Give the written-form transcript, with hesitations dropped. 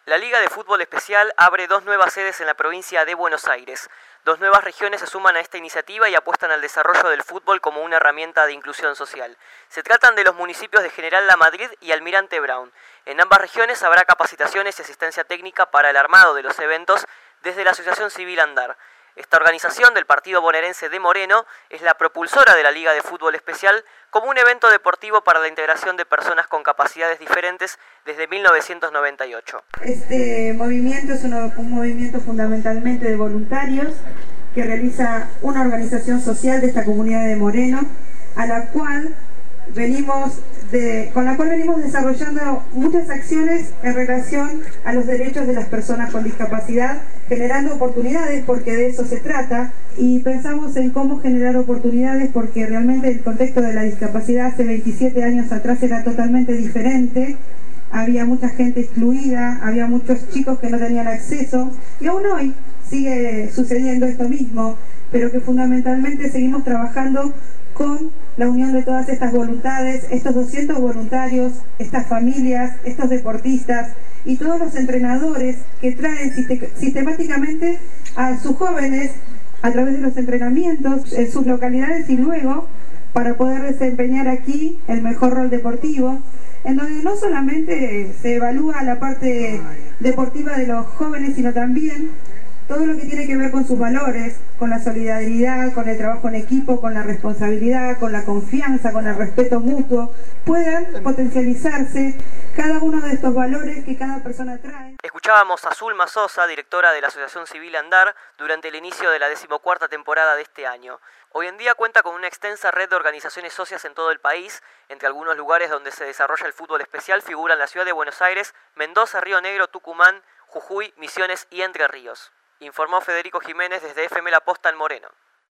La Liga de Fútbol Especial abre 2 nuevas sedes en la provincia de Buenos Aires. 2 nuevas regiones se suman a esta iniciativa y apuestan al desarrollo del fútbol como una herramienta de inclusión social. Se tratan de los municipios de General La Madrid y Almirante Brown. En ambas regiones habrá capacitaciones y asistencia técnica para el armado de los eventos desde la Asociación Civil Andar. Esta organización del partido bonaerense de Moreno es la propulsora de la Liga de Fútbol Especial como un evento deportivo para la integración de personas con capacidades diferentes desde 1998. Este movimiento es un movimiento fundamentalmente de voluntarios que realiza una organización social de esta comunidad de Moreno, con la cual venimos desarrollando muchas acciones en relación a los derechos de las personas con discapacidad, generando oportunidades, porque de eso se trata, y pensamos en cómo generar oportunidades porque realmente el contexto de la discapacidad hace 27 años atrás era totalmente diferente. Había mucha gente excluida, había muchos chicos que no tenían acceso, y aún hoy sigue sucediendo esto mismo, pero que fundamentalmente seguimos trabajando con la unión de todas estas voluntades, estos 200 voluntarios, estas familias, estos deportistas y todos los entrenadores que traen sistemáticamente a sus jóvenes a través de los entrenamientos en sus localidades y luego para poder desempeñar aquí el mejor rol deportivo, en donde no solamente se evalúa la parte deportiva de los jóvenes, sino también todo lo que tiene que ver con sus valores, con la solidaridad, con el trabajo en equipo, con la responsabilidad, con la confianza, con el respeto mutuo, puedan potencializarse cada uno de estos valores que cada persona trae. Escuchábamos a Zulma Sosa, directora de la Asociación Civil Andar, durante el inicio de la 14ª temporada de este año. Hoy en día cuenta con una extensa red de organizaciones socias en todo el país. Entre algunos lugares donde se desarrolla el fútbol especial figuran la ciudad de Buenos Aires, Mendoza, Río Negro, Tucumán, Jujuy, Misiones y Entre Ríos. Informó Federico Jiménez desde FM La Posta en Moreno.